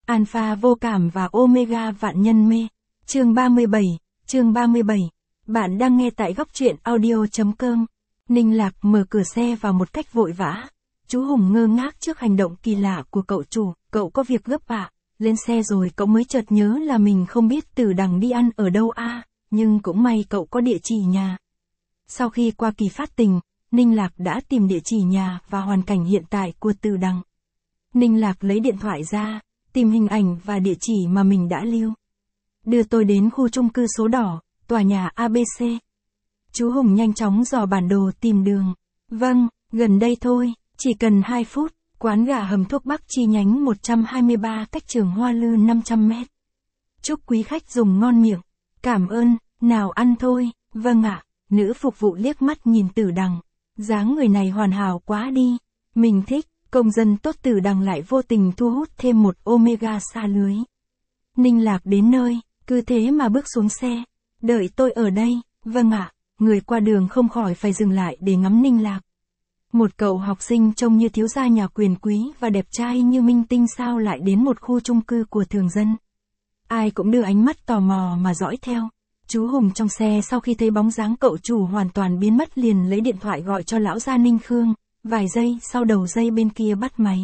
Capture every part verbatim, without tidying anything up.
Alpha vô cảm và Omega vạn nhân mê. Chương ba mươi bảy, chương ba mươi bảy. Bạn đang nghe tại góc truyện audio.com. Ninh Lạc mở cửa xe vào một cách vội vã. Chú Hùng ngơ ngác trước hành động kỳ lạ của cậu chủ. Cậu có việc gấp à? Lên xe rồi cậu mới chợt nhớ là mình không biết Tử Đằng đi ăn ở đâu à, nhưng cũng may cậu có địa chỉ nhà. Sau khi qua kỳ phát tình, Ninh Lạc đã tìm địa chỉ nhà và hoàn cảnh hiện tại của Tử Đằng. Ninh Lạc lấy điện thoại ra, tìm hình ảnh và địa chỉ mà mình đã lưu. Đưa tôi đến khu chung cư số đỏ, tòa nhà a bê xê. Chú Hùng nhanh chóng dò bản đồ tìm đường. Vâng, gần đây thôi, chỉ cần hai phút, quán gà hầm thuốc Bắc chi nhánh một trăm hai mươi ba cách trường Hoa Lư năm trăm mét. Chúc quý khách dùng ngon miệng. Cảm ơn, nào ăn thôi. Vâng ạ, nữ phục vụ liếc mắt nhìn Tử Đằng. Dáng người này hoàn hảo quá đi. Mình thích, công dân tốt. Tử Đằng lại vô tình thu hút thêm một Omega xa lưới. Ninh Lạc đến nơi, cứ thế mà bước xuống xe. Đợi tôi ở đây. Vâng ạ, người qua đường không khỏi phải dừng lại để ngắm Ninh Lạc. Một cậu học sinh trông như thiếu gia nhà quyền quý và đẹp trai như minh tinh sao lại đến một khu chung cư của thường dân. Ai cũng đưa ánh mắt tò mò mà dõi theo. Chú Hùng trong xe sau khi thấy bóng dáng cậu chủ hoàn toàn biến mất liền lấy điện thoại gọi cho lão gia Ninh Khương, vài giây sau đầu dây bên kia bắt máy.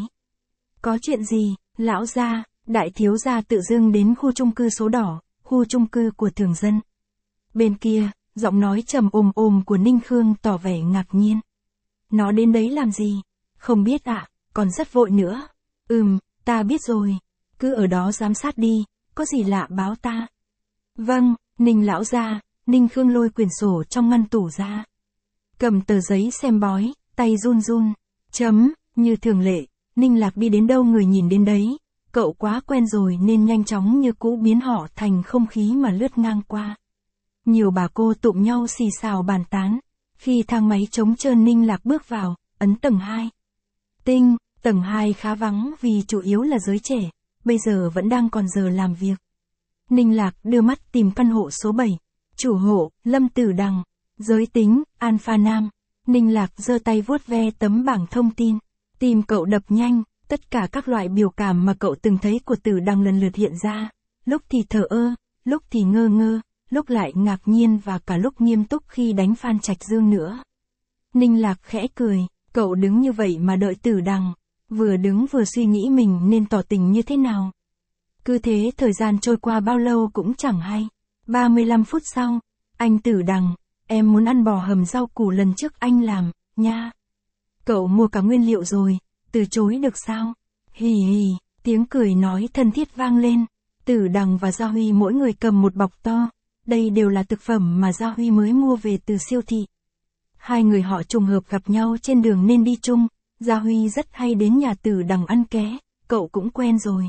Có chuyện gì, lão gia? Đại thiếu gia tự dưng đến khu chung cư số đỏ, khu chung cư của thường dân. Bên kia, giọng nói trầm ồm ồm của Ninh Khương tỏ vẻ ngạc nhiên. Nó đến đấy làm gì? Không biết ạ, à, còn rất vội nữa. Ừm, ta biết rồi. Cứ ở đó giám sát đi, có gì lạ báo ta. Vâng, Ninh lão gia. Ninh Khương lôi quyển sổ trong ngăn tủ ra. Cầm tờ giấy xem bói, tay run run. Chấm, như thường lệ, Ninh Lạc đi đến đâu người nhìn đến đấy. Cậu quá quen rồi nên nhanh chóng như cũ biến họ thành không khí mà lướt ngang qua. Nhiều bà cô tụm nhau xì xào bàn tán. Khi thang máy trống trơn Ninh Lạc bước vào, ấn tầng hai. Tinh, tầng hai khá vắng vì chủ yếu là giới trẻ, bây giờ vẫn đang còn giờ làm việc. Ninh Lạc đưa mắt tìm căn hộ số bảy. Chủ hộ, Lâm Tử Đằng. Giới tính, Alpha Nam. Ninh Lạc giơ tay vuốt ve tấm bảng thông tin. Tim cậu đập nhanh, tất cả các loại biểu cảm mà cậu từng thấy của Tử Đằng lần lượt hiện ra. Lúc thì thờ ơ, lúc thì ngơ ngơ, lúc lại ngạc nhiên và cả lúc nghiêm túc khi đánh Phan Trạch Dương nữa. Ninh Lạc khẽ cười, cậu đứng như vậy mà đợi Tử Đằng, vừa đứng vừa suy nghĩ mình nên tỏ tình như thế nào. Cứ thế thời gian trôi qua bao lâu cũng chẳng hay. ba mươi lăm phút sau, anh Tử Đằng, em muốn ăn bò hầm rau củ lần trước anh làm, nha. Cậu mua cả nguyên liệu rồi, từ chối được sao? Hì hì, tiếng cười nói thân thiết vang lên. Tử Đằng và Gia Huy mỗi người cầm một bọc to. Đây đều là thực phẩm mà Gia Huy mới mua về từ siêu thị. Hai người họ trùng hợp gặp nhau trên đường nên đi chung. Gia Huy rất hay đến nhà Tử Đằng ăn ké, cậu cũng quen rồi.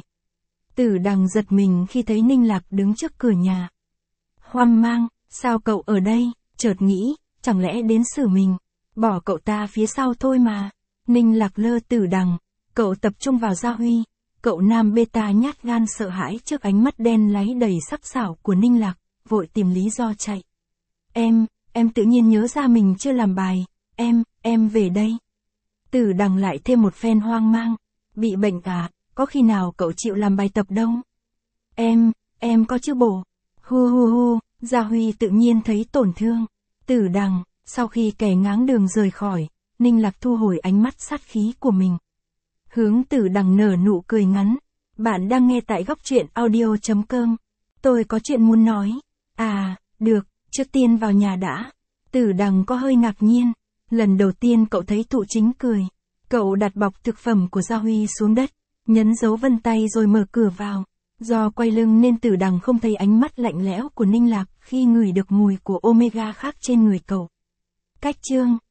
Tử Đằng giật mình khi thấy Ninh Lạc đứng trước cửa nhà. Hoang mang, sao cậu ở đây? Chợt nghĩ, chẳng lẽ đến xử mình, bỏ cậu ta phía sau thôi mà. Ninh Lạc lơ Tử Đằng, cậu tập trung vào Gia Huy. Cậu nam beta nhát gan sợ hãi trước ánh mắt đen láy đầy sắc sảo của Ninh Lạc, vội tìm lý do chạy. Em, em tự nhiên nhớ ra mình chưa làm bài, em, em về đây. Tử Đằng lại thêm một phen hoang mang, bị bệnh à, có khi nào cậu chịu làm bài tập đâu. Em, em có chứ bộ. Hu hu hu, Gia Huy tự nhiên thấy tổn thương. Tử Đằng, sau khi kẻ ngáng đường rời khỏi, Ninh Lạc thu hồi ánh mắt sát khí của mình. Hướng Tử Đằng nở nụ cười ngắn. Bạn đang nghe tại góc truyện audio.com. Tôi có chuyện muốn nói. À, được, trước tiên vào nhà đã. Tử Đằng có hơi ngạc nhiên. Lần đầu tiên cậu thấy Thụ Chính cười. Cậu đặt bọc thực phẩm của Gia Huy xuống đất, nhấn dấu vân tay rồi mở cửa vào. Do quay lưng nên Tử Đằng không thấy ánh mắt lạnh lẽo của Ninh Lạc khi ngửi được mùi của Omega khác trên người cậu. Cách chương